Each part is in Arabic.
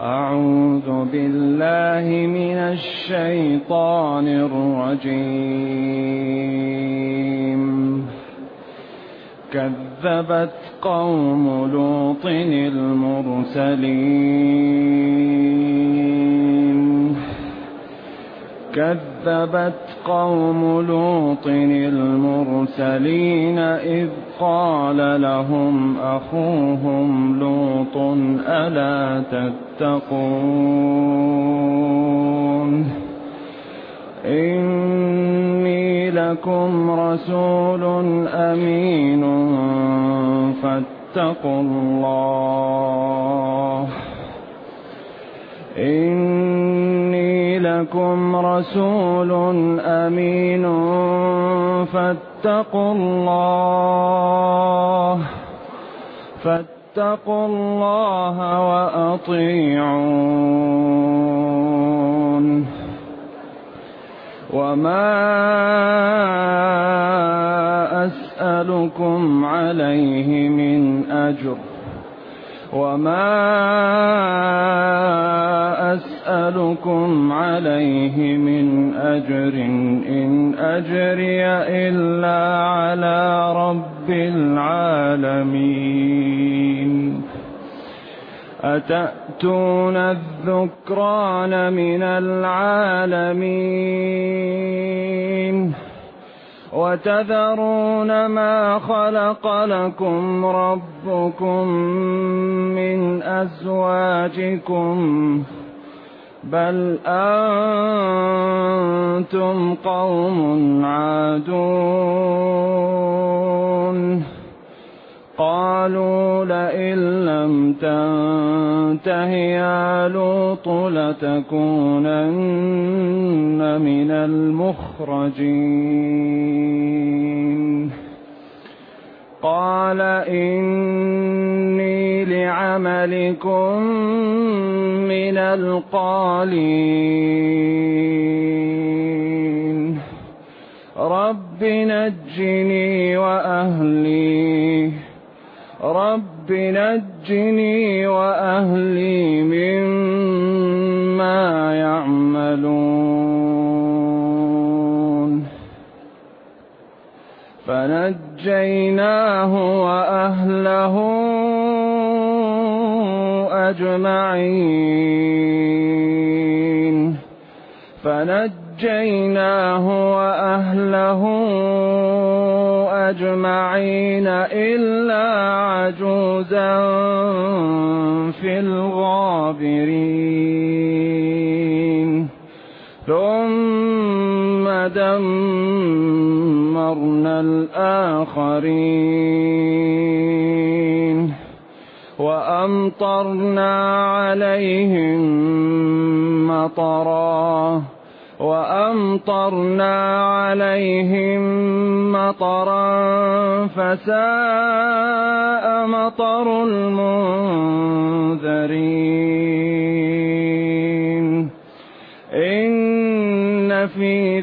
أعوذ بالله من الشيطان الرجيم. كذبت قوم لوط المرسلين. كذبت قوم لوط المرسلين إذ قال لهم أخوهم لوط ألا تتقون إني لكم رسول أمين فاتقوا الله إني لكم رسول أمين فاتقوا الله وأطيعون وما أسألكم عليه من أجر إن أجري إلا على رب العالمين. أتأتون الذكران من العالمين وتذرون ما خلق لكم ربكم من أزواجكم بل أنتم قوم عادون. قالوا لئن لم تنته يا لوط لتكونن من المخرجين. قال إني لعملكم من القالين. رب نجني وأهلي مما يعملون. فنجيناه وأهله أجمعين إلا عجوزا في الغابرين. ثم دمرنا الآخرين وأمطرنا عليهم مطرا فساء مطر المنذرين. إن في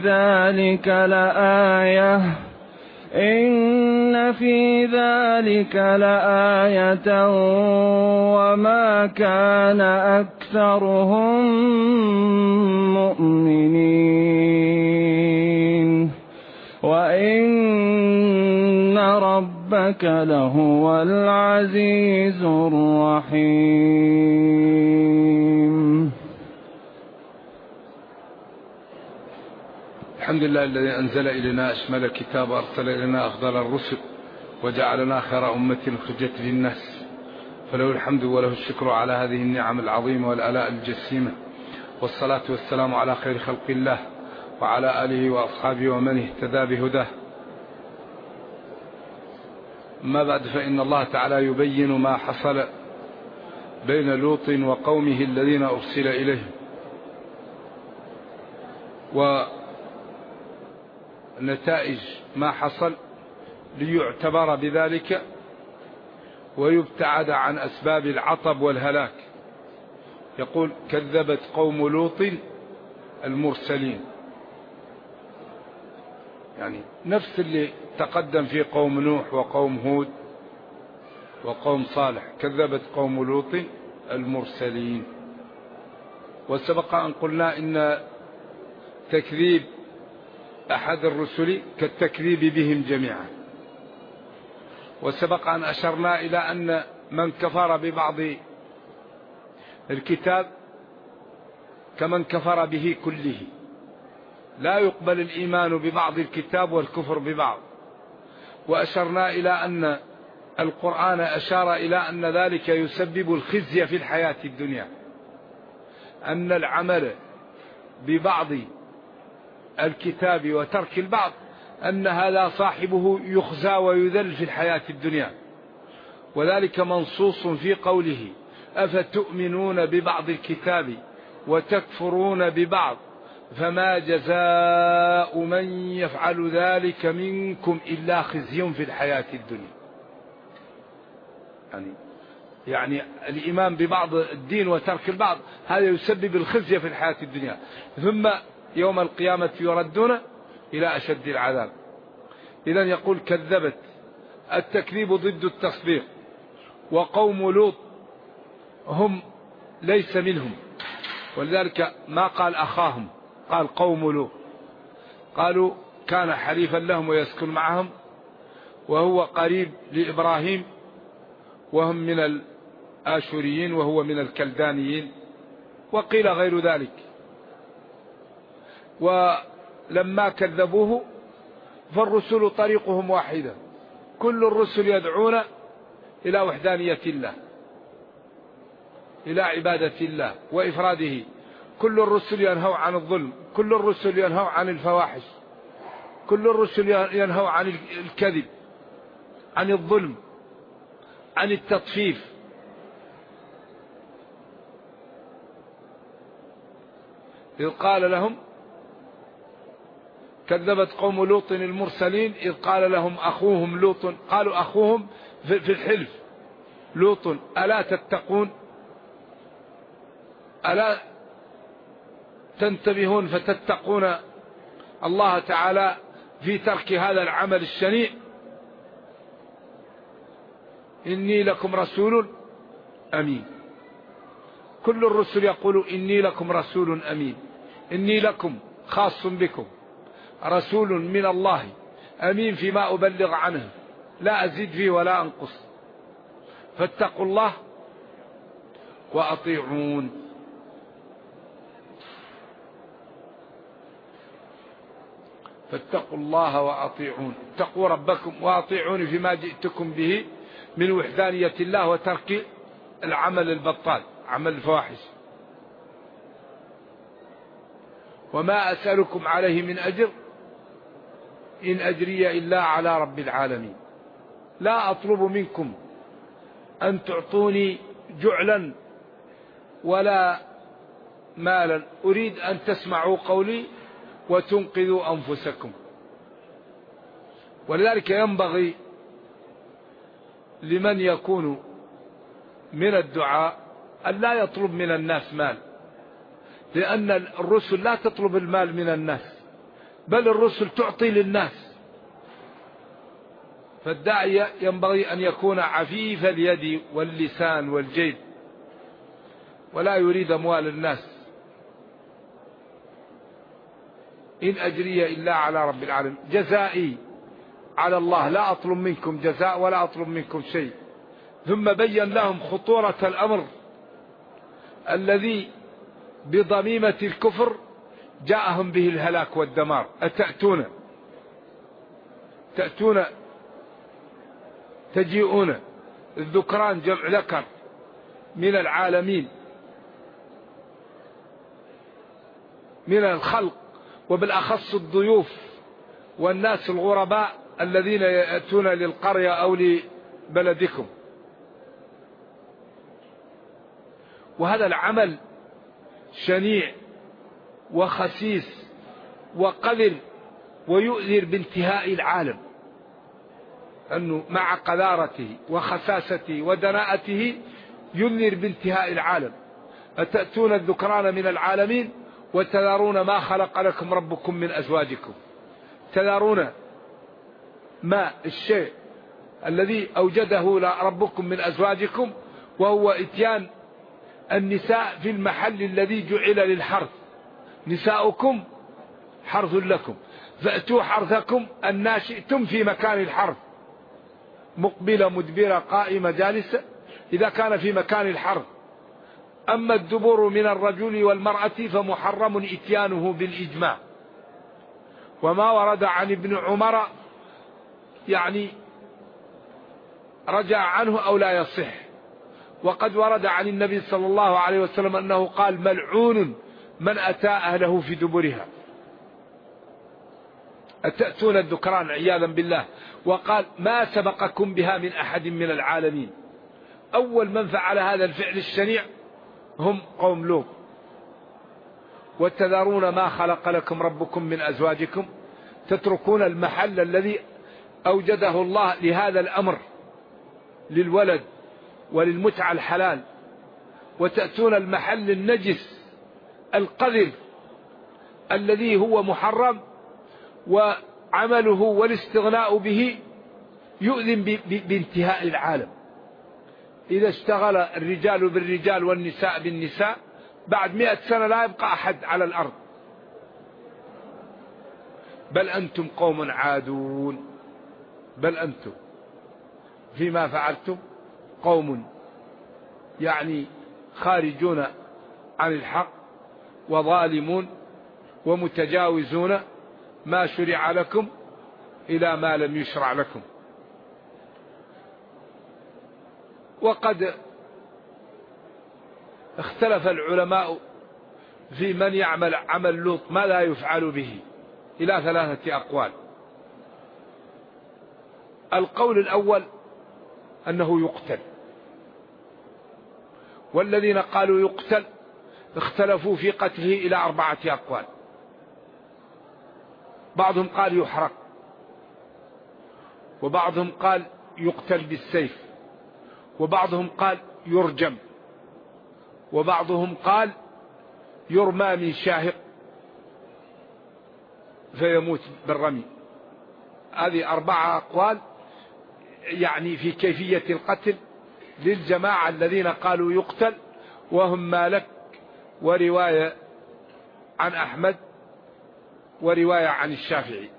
ذلك لآية وما كان أكثرهم مؤمنين وإن ربك لهو العزيز الرحيم. الحمد لله الذي أنزل إلينا أشمل الكتاب وأرسل إلينا أفضل الرسل وجعلنا خير أمة أخرجت للناس، فله الحمد وله الشكر على هذه النعم العظيمة والآلاء الجسيمة، والصلاة والسلام على خير خلق الله وعلى آله وأصحابه ومن اهتدى بهداه. أما بعد، فإن الله تعالى يبين ما حصل بين لوط وقومه الذين أرسل إليهم، ونتائج ما حصل ليعتبر بذلك ويبتعد عن أسباب العطب والهلاك. يقول كذبت قوم لوط المرسلين، يعني نفس اللي تقدم فيه قوم نوح وقوم هود وقوم صالح. كذبت قوم لوط المرسلين. وسبق أن قلنا إن تكذيب أحد الرسل كالتكذيب بهم جميعا. وسبق أن أشرنا إلى أن من كفر ببعض الكتاب كمن كفر به كله، لا يقبل الإيمان ببعض الكتاب والكفر ببعض. وأشرنا إلى أن القرآن أشار إلى أن ذلك يسبب الخزي في الحياة الدنيا، أن العمل ببعض الكتاب وترك البعض أن هذا صاحبه يخزى ويذل في الحياة الدنيا. وذلك منصوص في قوله: أفتؤمنون ببعض الكتاب وتكفرون ببعض فما جزاء من يفعل ذلك منكم إلا خزي في الحياة الدنيا. يعني الإيمان ببعض الدين وترك البعض هذا يسبب الخزي في الحياة الدنيا، ثم يوم القيامة يردون إلى أشد العذاب. إذن يقول: كذبت. التكذيب ضد التصديق. وقوم لوط هم ليس منهم، ولذلك ما قال أخاهم، قال قوم لوط. قالوا كان حليفا لهم ويسكن معهم، وهو قريب لإبراهيم، وهم من الآشوريين وهو من الكلدانيين، وقيل غير ذلك. ولما كذبوه فالرسل طريقهم واحدة، كل الرسل يدعون إلى وحدانية الله، إلى عبادة الله وإفراده. كل الرسل ينهوا عن الظلم، كل الرسل ينهوا عن الفواحش، كل الرسل ينهوا عن الكذب، عن الظلم، عن التطفيف. إذ قال لهم: كذبت قوم لوط المرسلين إذ قال لهم أخوهم لوط، قالوا أخوهم في الحلف لوط: ألا تتقون، ألا تنتبهون فتتقون الله تعالى في ترك هذا العمل الشنيع؟ إني لكم رسول أمين. كل الرسل يقول: إني لكم رسول أمين، إني لكم خاص بكم رسول من الله أمين فيما أبلغ عنه، لا أزيد فيه ولا أنقص، فاتقوا الله وأطيعون. فاتقوا الله وأطيعون، اتقوا ربكم وأطيعوني فيما جئتكم به من وحدانية الله وترك العمل البطال، عمل الفواحش. وما أسألكم عليه من أجر إن أجري إلا على رب العالمين. لا أطلب منكم أن تعطوني جعلا ولا مالا، أريد أن تسمعوا قولي وتنقذوا أنفسكم. ولذلك ينبغي لمن يكون من الدعاء أن لا يطلب من الناس مال، لأن الرسل لا تطلب المال من الناس، بل الرسل تعطي للناس. فالداعية ينبغي أن يكون عفيف اليد واللسان والجيب، ولا يريد أموال الناس. إن أجري إلا على رب العالمين، جزائي على الله، لا أطلب منكم جزاء ولا أطلب منكم شيء. ثم بين لهم خطورة الأمر الذي بضميمة الكفر جاءهم به الهلاك والدمار. تجيئون، الذكران جمع ذكر، من العالمين من الخلق، وبالأخص الضيوف والناس الغرباء الذين يأتون للقرية أو لبلدكم. وهذا العمل شنيع وخسيس وقذر ويؤذر بانتهاء العالم، أنه مع قذارته وخساسته ودناءته ينذر بانتهاء العالم. أتأتون الذكران من العالمين وتذرون ما خلق لكم ربكم من أزواجكم. تذرون ما الشيء الذي أوجده ربكم من أزواجكم، وهو إتيان النساء في المحل الذي جعل للحرث، نساؤكم حرث لكم فأتوا حرثكم أن شئتم في مكان الحرث، مقبلة مدبرة قائمة جالسة إذا كان في مكان الحرث. أما الدبر من الرجل والمرأة فمحرم إتيانه بالإجماع. وما ورد عن ابن عمر يعني رجع عنه أو لا يصح. وقد ورد عن النبي صلى الله عليه وسلم أنه قال ملعون من أتى أهله في دبرها، أتأتون الذكران عياذا بالله. وقال ما سبقكم بها من أحد من العالمين. أول من فعل هذا الفعل الشنيع هم قوم لوط. وتذرون ما خلق لكم ربكم من أزواجكم، تتركون المحل الذي أوجده الله لهذا الأمر للولد وللمتعة الحلال، وتأتون المحل النجس القذر الذي هو محرم، وعمله والاستغناء به يؤذن بانتهاء العالم. إذا اشتغل الرجال بالرجال والنساء بالنساء بعد 100 سنة لا يبقى أحد على الأرض. بل أنتم قوم عادون، بل أنتم فيما فعلتم قوم يعني خارجون عن الحق وظالمون ومتجاوزون ما شرع لكم إلى ما لم يشرع لكم. وقد اختلف العلماء في من يعمل عمل لوط ما لا يفعل به إلى 3 أقوال. القول الأول أنه يقتل، والذين قالوا يقتل اختلفوا في قتله إلى 4 أقوال. بعضهم قال يحرق، وبعضهم قال يقتل بالسيف، وبعضهم قال يرجم، وبعضهم قال يرمى من شاهق فيموت بالرمي. هذه 4 أقوال يعني في كيفية القتل للجماعة الذين قالوا يقتل، وهم مالك ورواية عن أحمد ورواية عن الشافعي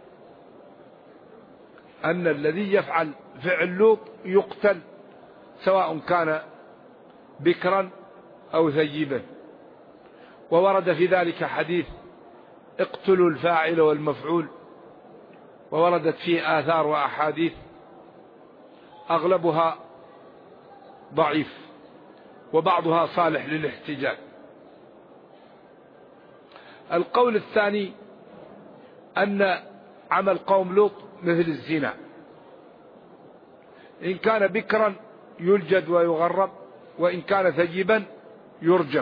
أن الذي يفعل فعل لوط يقتل سواء كان بكرا أو ثيبا. وورد في ذلك حديث اقتلوا الفاعل والمفعول، ووردت فيه آثار وأحاديث أغلبها ضعيف وبعضها صالح للاحتجاج. القول الثاني أن عمل قوم لوط مثل الزنا، إن كان بكرا يلجد ويغرب، وإن كان ثيبا يرجم.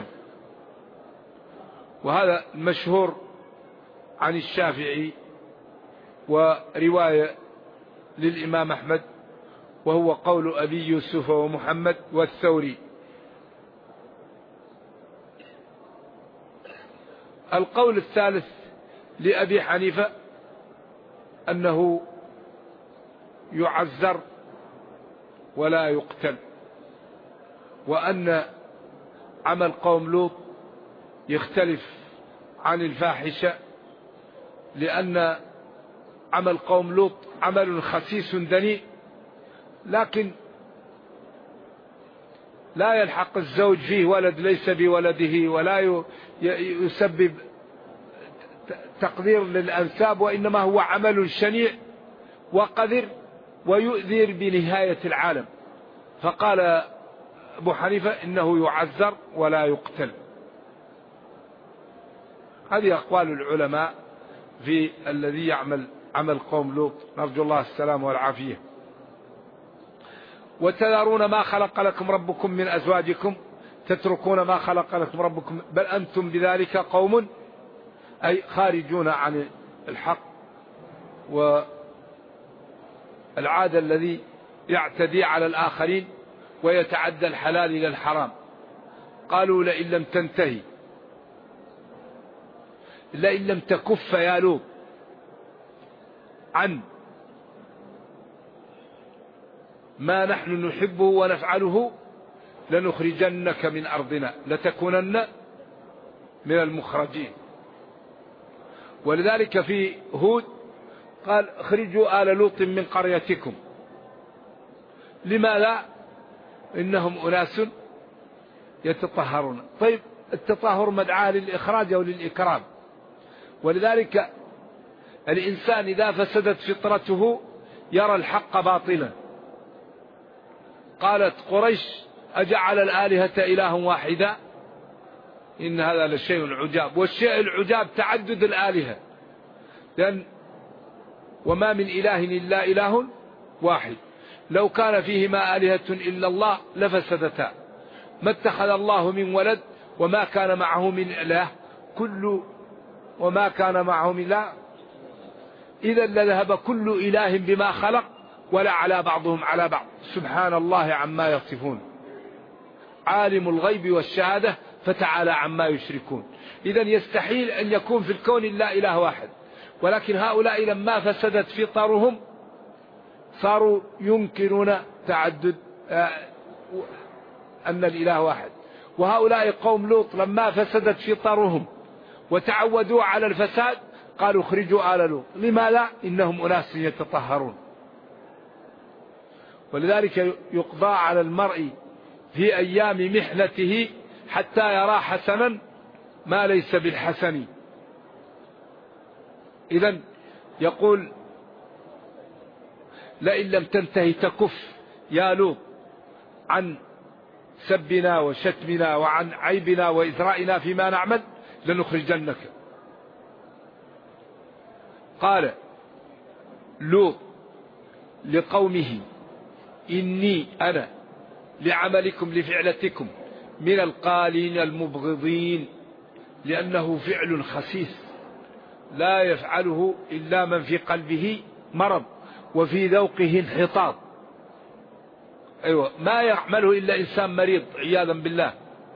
وهذا المشهور عن الشافعي ورواية للإمام أحمد، وهو قول أبي يوسف ومحمد والثوري. القول الثالث لأبي حنيفة أنه يعذر ولا يقتل، وأن عمل قوم لوط يختلف عن الفاحشة، لأن عمل قوم لوط عمل خسيس دنيء، لكن لا يلحق الزوج فيه ولد ليس بولده، ولا يسبب تقدير للأنساب، وإنما هو عمل شنيع وقذر ويؤذر بنهاية العالم. فقال أبو حنيفة إنه يعذر ولا يقتل. هذه أقوال العلماء في الذي يعمل عمل قوم لوط، نرجو الله السلام والعافية. وتذرون ما خلق لكم ربكم من أزواجكم، تتركون ما خلق لكم ربكم، بل أنتم بذلك قوم أي خارجون عن الحق والعادة الذي يعتدي على الآخرين ويتعدى الحلال إلى الحرام. قالوا لئن لم تنتهي، لئن لم تكف يا لوط عن ما نحن نحبه ونفعله لنخرجنك من أرضنا لتكونن من المخرجين. ولذلك في هود قال اخرجوا آل لوط من قريتكم. لما لا؟ إنهم أناس يتطهرون. طيب التطهر مدعاة للإخراج أو للإكرام. ولذلك الإنسان إذا فسدت فطرته يرى الحق باطلا. قالت قريش أجعل الآلهة إله واحدا إن هذا لشيء عجاب. والشيء العجاب تعدد الآلهة، لأن وما من إله إلا إله واحد، لو كان فيهما آلهة إلا الله لفسدتا. ما اتخذ الله من ولد وما كان معه من إله وما كان معه من إله إذا لذهب كل إله بما خلق ولا على بعضهم على بعض سبحان الله عما يصفون. عالم الغيب والشهادة فتعالى عما يشركون. إذا يستحيل أن يكون في الكون إلا إله واحد، ولكن هؤلاء لما فسدت فطرهم صاروا ينكرون تعدد أن الإله واحد. وهؤلاء قوم لوط لما فسدت فطرهم وتعودوا على الفساد قالوا اخرجوا آل لوط. لما لا؟ إنهم أناس يتطهرون. ولذلك يقضى على المرء في أيام محنته حتى يرى حسنا ما ليس بالحسن. إذن يقول لئن لم تنتهي تكف يا لوط عن سبنا وشتمنا وعن عيبنا وإزرائنا فيما نعمل لنخرجنك. قال لوط لقومه إني أنا لعملكم لفعلتكم من القالين المبغضين، لأنه فعل خسيس لا يفعله إلا من في قلبه مرض وفي ذوقه انحطاط. أيوة، ما يعمله إلا إنسان مريض عياذا بالله.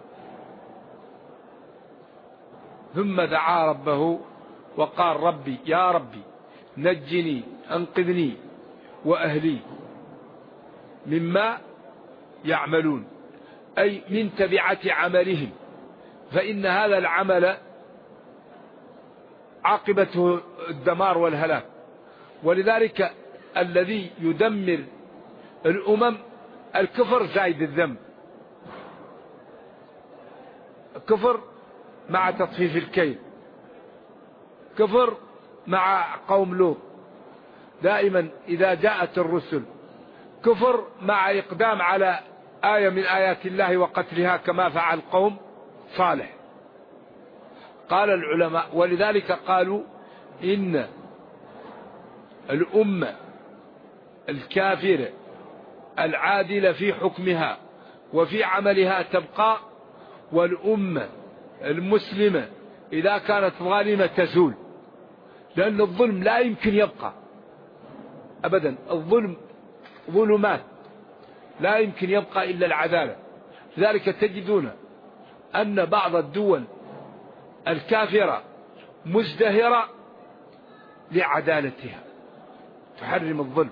ثم دعا ربه وقال ربي يا ربي نجني أنقذني وأهلي مما يعملون، أي من تبعة عملهم، فإن هذا العمل عاقبته الدمار والهلاك. ولذلك الذي يدمر الأمم الكفر زايد الذنب. كفر مع تطفيف الكيل، كفر مع قوم لوط دائما إذا جاءت الرسل، كفر مع إقدام على آية من آيات الله وقتلها كما فعل قوم صالح. قال العلماء ولذلك قالوا إن الأمة الكافرة العادلة في حكمها وفي عملها تبقى، والأمة المسلمة إذا كانت ظالمة تزول، لأن الظلم لا يمكن يبقى أبدا. الظلم ظلمات لا يمكن يبقى إلا العدالة. لذلك تجدون أن بعض الدول الكافرة مزدهرة لعدالتها تحرم الظلم.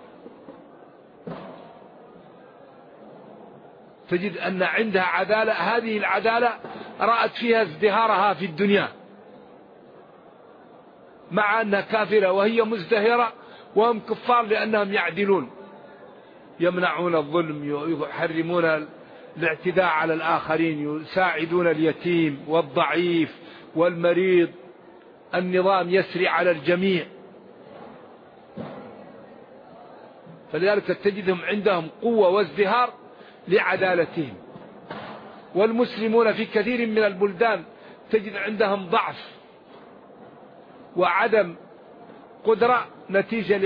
تجد أن عندها عدالة، هذه العدالة رأت فيها ازدهارها في الدنيا، مع أنها كافرة وهي مزدهرة وهم كفار لأنهم يعدلون، يمنعون الظلم، يحرمون الاعتداء على الآخرين، يساعدون اليتيم والضعيف والمريض، النظام يسري على الجميع. فلذلك تجدهم عندهم قوة وازدهار لعدالتهم. والمسلمون في كثير من البلدان تجد عندهم ضعف وعدم قدرة نتيجة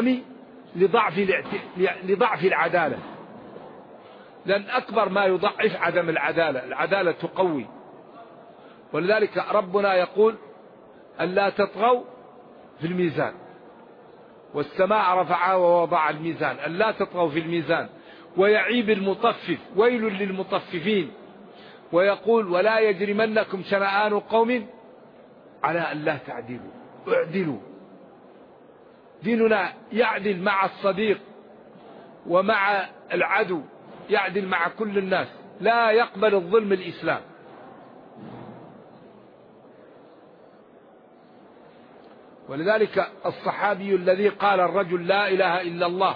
لضعف العدالة، لأن أكبر ما يضعف عدم العدالة. العدالة تقوي. ولذلك ربنا يقول ألا تطغوا في الميزان والسماء رفعها ووضع الميزان، ألا تطغوا في الميزان ويعيب المطفف، ويل للمطففين. ويقول ولا يجرمنكم شنآن قوم على ألا تعدلوا، اعدلوا. ديننا يعدل مع الصديق ومع العدو، يعدل مع كل الناس. لا يقبل الظلم الإسلام. ولذلك الصحابي الذي قال الرجل لا إله إلا الله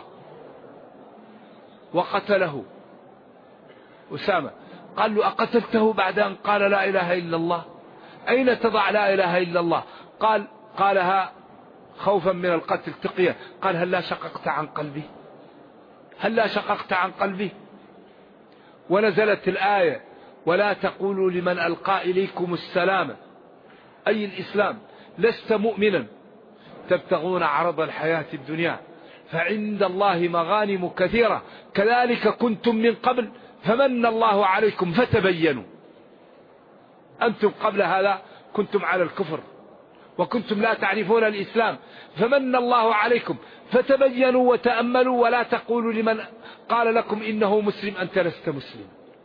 وقتله أسامة، قال له أقتلته بعد أن قال لا إله إلا الله؟ أين تضع لا إله إلا الله؟ قالها خوفا من القتل تقيا. قال هل لا شققت عن قلبه؟ هل لا شققت عن قلبه؟ ونزلت الآية ولا تقولوا لمن ألقى إليكم السلام أي الإسلام لست مؤمنا تبتغون عرض الحياة الدنيا فعند الله مغانم كثيرة كذلك كنتم من قبل فمن الله عليكم فتبينوا. أنتم قبل هذا كنتم على الكفر وكنتم لا تعرفون الإسلام، فمن الله عليكم فتبينوا وتأملوا ولا تقولوا لمن قال لكم إنه مسلم أنت لست مسلم.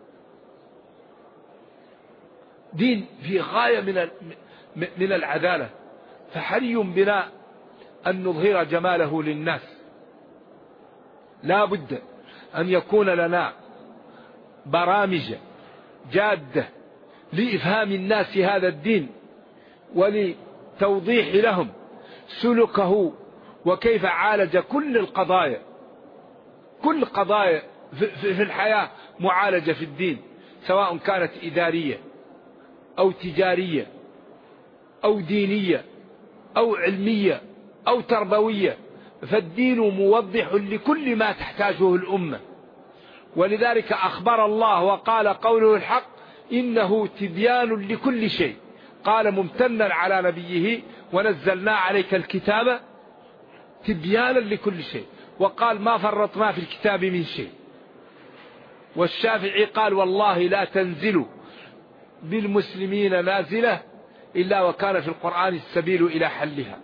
دين في غاية من العدالة، فحري بنا أن نظهر جماله للناس. لا بد أن يكون لنا برامج جادة لإفهام الناس هذا الدين ولتوضيح لهم سلوكه وكيف عالج كل القضايا. كل قضايا في الحياة معالجة في الدين، سواء كانت إدارية أو تجارية أو دينية أو علمية أو تربوية، فالدين موضح لكل ما تحتاجه الأمة. ولذلك أخبر الله وقال قوله الحق إنه تبيان لكل شيء. قال ممتنا على نبيه ونزلنا عليك الكتاب تبيانا لكل شيء، وقال ما فرطنا في الكتاب من شيء. والشافعي قال والله لا تنزل بالمسلمين نازلة إلا وكان في القرآن السبيل إلى حلها.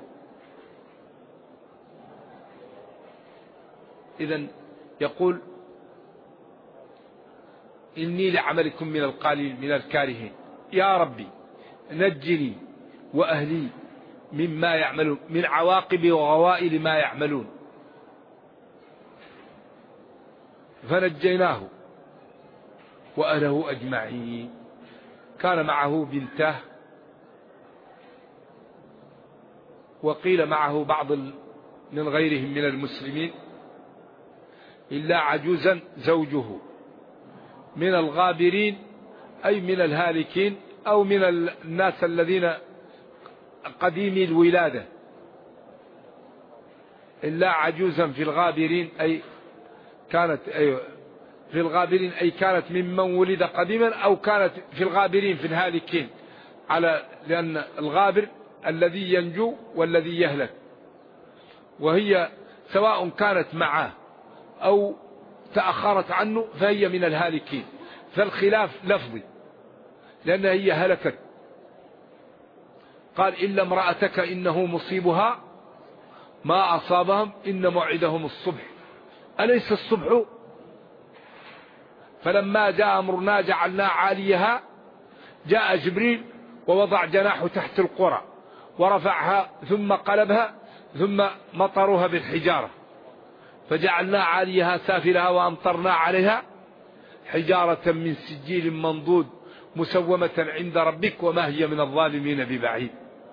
إذن يقول إني لعملكم من القليل من الكارهين يا ربي نجني وأهلي مما يعملون من عواقب وغوائل ما يعملون. فنجيناه وأهله أجمعين. كان معه بنته وقيل معه بعض من غيرهم من المسلمين إلا عجوزا زوجه من الغابرين أي من الهالكين أو من الناس الذين قديمي الولادة. إلا عجوزا في الغابرين أي كانت في الغابرين أي كانت ممن ولد قديما أو كانت في الغابرين في الهالكين، لأن الغابر الذي ينجو والذي يهلك، وهي سواء كانت معه أو تأخرت عنه فهي من الهالكين. فالخلاف لفظي لأنها هي هلكت. قال إلا امرأتك إنه مصيبها ما أصابهم إن موعدهم الصبح أليس الصبح؟ فلما جاء أمرنا جعلنا عاليها جاء جبريل ووضع جناحه تحت القرى ورفعها ثم قلبها ثم مطروها بالحجارة فجعلنا عاليها سافلها وأمطرنا عليها حجارة من سجيل منضود مسومة عند ربك وما هي من الظالمين ببعيد.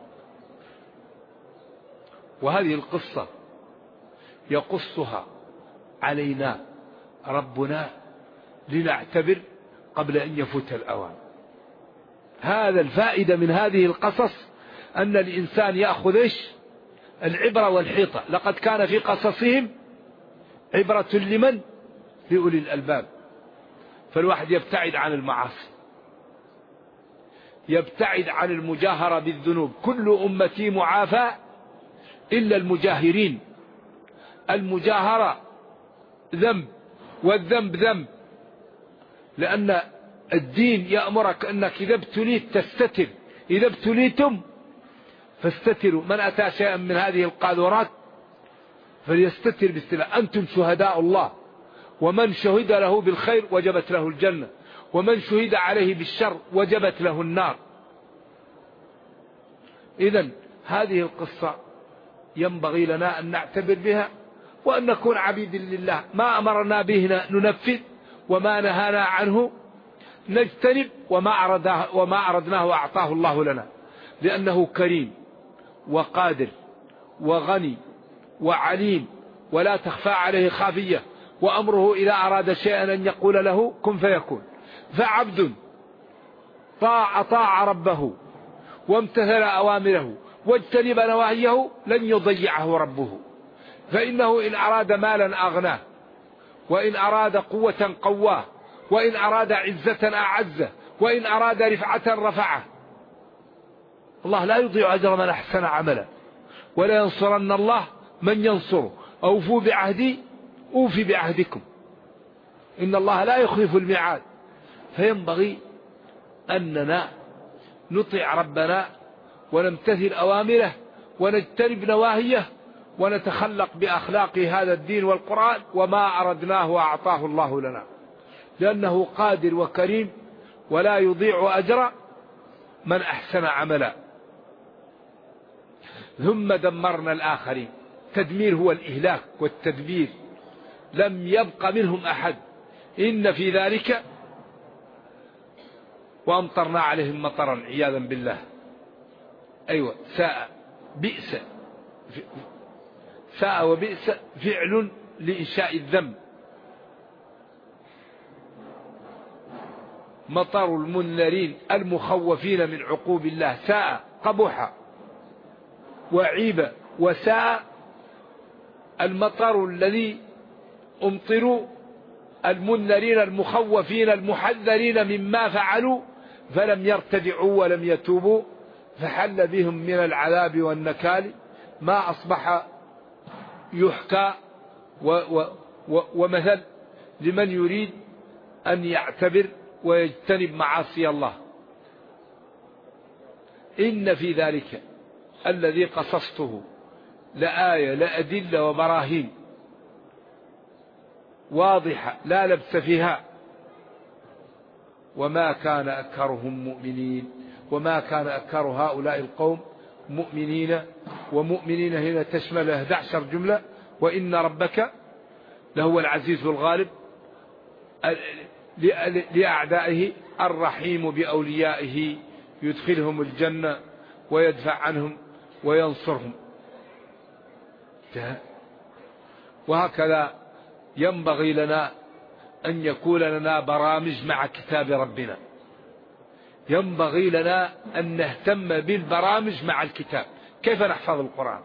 وهذه القصة يقصها علينا ربنا لنعتبر قبل أن يفوت الأوان. هذا الفائدة من هذه القصص أن الإنسان يأخذ العبرة والحيطة. لقد كان في قصصهم عبرة لمن؟ لأولي الألباب. فالواحد يبتعد عن المعاصي، يبتعد عن المجاهرة بالذنوب. كل أمتي معافى إلا المجاهرين. المجاهرة ذنب والذنب ذنب، لأن الدين يأمرك أنك إذا ابتليت تستتر. إذا ابتليتم فاستتروا. من أتى شيئا من هذه القاذورات فليستتر باستلاء. أنتم شهداء الله، ومن شهد له بالخير وجبت له الجنة، ومن شهد عليه بالشر وجبت له النار. إذن هذه القصة ينبغي لنا أن نعتبر بها وأن نكون عبيد لله. ما أمرنا به ننفذ وما نهانا عنه نجتنب وما أردناه أعطاه الله لنا، لأنه كريم وقادر وغني وعليم ولا تخفى عليه خافية، وأمره إذا أراد شيئا أن يقول له كن فيكون. فعبد أطاع ربه وامتثل أوامره واجتنب نواهيه لن يضيعه ربه، فإنه إن أراد مالا أغناه، وإن أراد قوة قواه، وإن أراد عزة أعزه، وإن أراد رفعة رفعه. الله لا يضيع أجر من أحسن عملا، ولا ينصرن الله من ينصره. أوفوا بعهدي أوفي بعهدكم، إن الله لا يخلف الميعاد. فينبغي أننا نطيع ربنا ونمتثل أوامره ونجتنب نواهيه ونتخلق بأخلاق هذا الدين والقرآن، وما أردناه أعطاه الله لنا، لأنه قادر وكريم ولا يضيع أجر من أحسن عملا. ثم دمرنا الآخرين. تدمير هو الإهلاك والتدبير، لم يبق منهم أحد. إن في ذلك وأمطرنا عليهم مطرا عياذا بالله. أيوة، ساء بئس، ساء وبئس فعل لإنشاء الذنب. مطر المنذرين المخوفين من عقوب الله. ساء قبح وعيب، وساء المطر الذي أمطروا المنذرين المخوفين المحذرين مما فعلوا فلم يرتدعوا ولم يتوبوا، فحل بهم من العذاب والنكال ما أصبح يحكى ومثل لمن يريد أن يعتبر ويجتنب معاصي الله. إن في ذلك الذي قصصته لآية لأدلة وبراهين واضحة لا لبس فيها، وما كان أكثرهم مؤمنين. وما كان أكثر هؤلاء القوم مؤمنين، ومؤمنين هنا تشمل 11 جملة. وإن ربك لهو العزيز الغالب لأعدائه الرحيم بأوليائه، يدخلهم الجنة ويدفع عنهم وينصرهم. وهكذا ينبغي لنا أن يكون لنا برامج مع كتاب ربنا. ينبغي لنا أن نهتم بالبرامج مع الكتاب. كيف نحفظ القرآن؟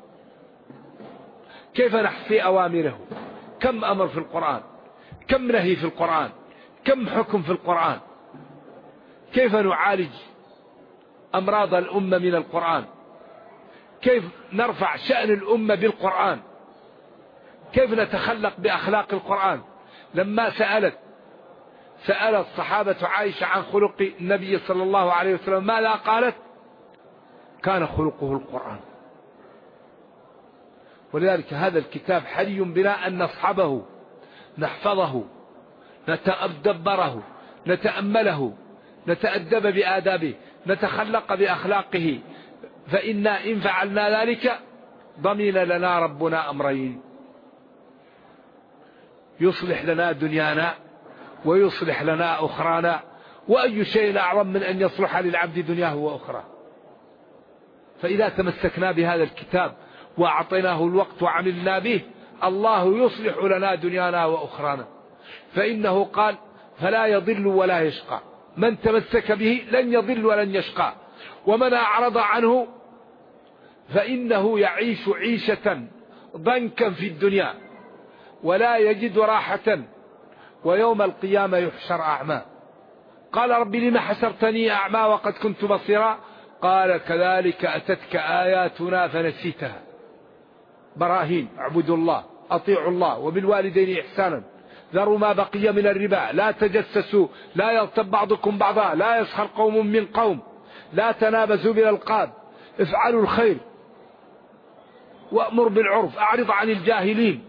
كيف نحصي أوامره؟ كم أمر في القرآن؟ كم نهي في القرآن؟ كم حكم في القرآن؟ كيف نعالج أمراض الأمة من القرآن؟ كيف نرفع شأن الأمة بالقرآن؟ كيف نتخلق بأخلاق القرآن؟ لما سألت صحابة عائشة عن خلق النبي صلى الله عليه وسلم ماذا قالت؟ كان خلقه القرآن. ولذلك هذا الكتاب حري بنا أن نصحبه، نحفظه، نتدبره، نتأمله، نتأدب بآدابه، نتخلق بأخلاقه. فإنا إن فعلنا ذلك ضمن لنا ربنا أمرين: يصلح لنا دنيانا ويصلح لنا أخرانا. وأي شيء أعظم من أن يصلح للعبد دنياه وأخرى؟ فإذا تمسكنا بهذا الكتاب وأعطيناه الوقت وعملنا به، الله يصلح لنا دنيانا وأخرانا. فإنه قال: فلا يضل ولا يشقى. من تمسك به لن يضل ولن يشقى. ومن أعرض عنه فإنه يعيش عيشة ضنكا في الدنيا ولا يجد راحة، ويوم القيامة يحشر أعمى. قال: رب لم حشرتني أعمى وقد كنت بصيرا؟ قال: كذلك أتتك آياتنا فنسيتها. براهين: اعبدوا الله، أطيعوا الله، وبالوالدين إحسانا، ذروا ما بقي من الربا، لا تجسسوا، لا يغتب بعضكم بعضا، لا يسخر قوم من قوم، لا تنابزوا بالألقاب، افعلوا الخير وأمر بالعرف، أعرض عن الجاهلين.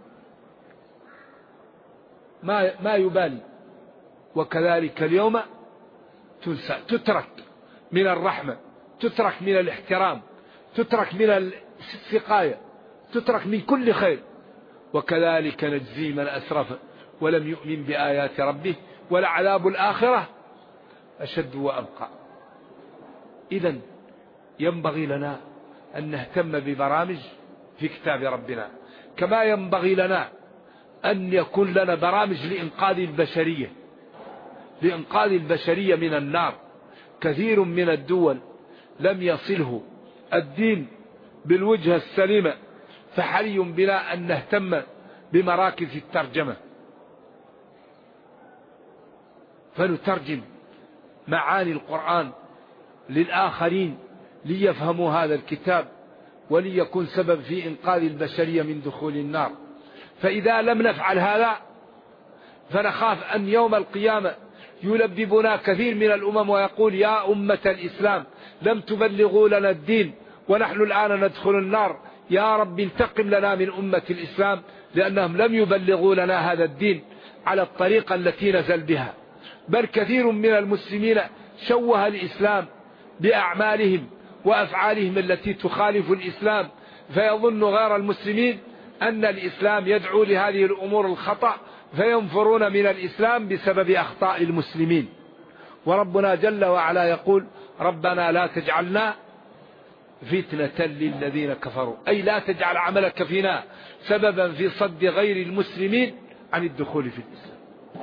ما يبالي. وكذلك اليوم تنسى، تترك من الرحمة، تترك من الاحترام، تترك من السقاية، تترك من كل خير. وكذلك نجزي من أسرف ولم يؤمن بآيات ربه ولعذاب الآخرة أشد وأبقى. إذن ينبغي لنا أن نهتم ببرامج في كتاب ربنا، كما ينبغي لنا أن يكون لنا برامج لإنقاذ البشرية من النار. كثير من الدول لم يصله الدين بالوجهة السليمة، فحري بنا أن نهتم بمراكز الترجمة، فنترجم معاني القرآن للآخرين ليفهموا هذا الكتاب وليكون سبب في إنقاذ البشرية من دخول النار. فإذا لم نفعل هذا فنخاف أن يوم القيامة يلببنا كثير من الأمم ويقول يا أمة الإسلام لم تبلغوا لنا الدين ونحن الآن ندخل النار، يا رب انتقم لنا من أمة الإسلام لأنهم لم يبلغوا لنا هذا الدين على الطريقة التي نزل بها. بل كثير من المسلمين شوه الإسلام بأعمالهم وأفعالهم التي تخالف الإسلام، فيظن غير المسلمين أن الإسلام يدعو لهذه الأمور الخطأ، فينفرون من الإسلام بسبب أخطاء المسلمين. وربنا جل وعلا يقول ربنا لا تجعلنا فتنة للذين كفروا، أي لا تجعل عملك فينا سببا في صد غير المسلمين عن الدخول في الإسلام.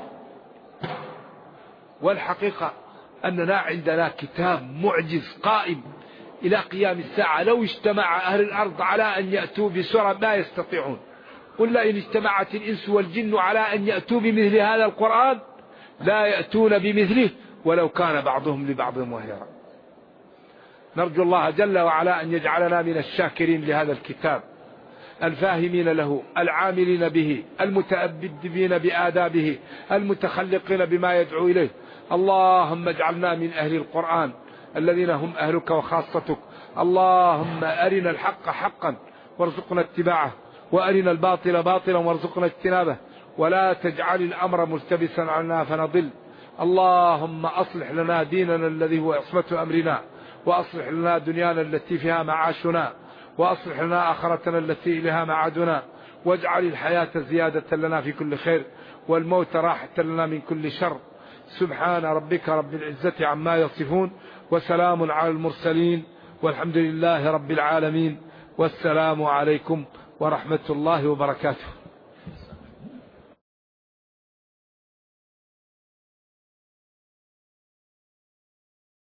والحقيقة أننا عندنا كتاب معجز قائم إلى قيام الساعة. لو اجتمع أهل الأرض على أن يأتوا بسورة ما يستطيعون. قل إن اجتمعت الإنس والجن على أن يأتوا بمثل هذا القرآن لا يأتون بمثله ولو كان بعضهم لبعض ظهيرا. نرجو الله جل وعلا أن يجعلنا من الشاكرين لهذا الكتاب، الفاهمين له، العاملين به، المتأدبين بآدابه، المتخلقين بما يدعو إليه. اللهم اجعلنا من أهل القرآن الذين هم أهلك وخاصتك. اللهم أرنا الحق حقا وارزقنا اتباعه، وأرنا الباطل باطلا وارزقنا اجتنابه، ولا تجعل الأمر ملتبسا علينا فنضل. اللهم أصلح لنا ديننا الذي هو عصمة أمرنا، وأصلح لنا دنيانا التي فيها معاشنا، وأصلح لنا آخرتنا التي إليها معادنا، واجعل الحياة زيادة لنا في كل خير والموت راحة لنا من كل شر. سبحان ربك رب العزة عما يصفون، وسلام على المرسلين، والحمد لله رب العالمين، والسلام عليكم ورحمة الله وبركاته.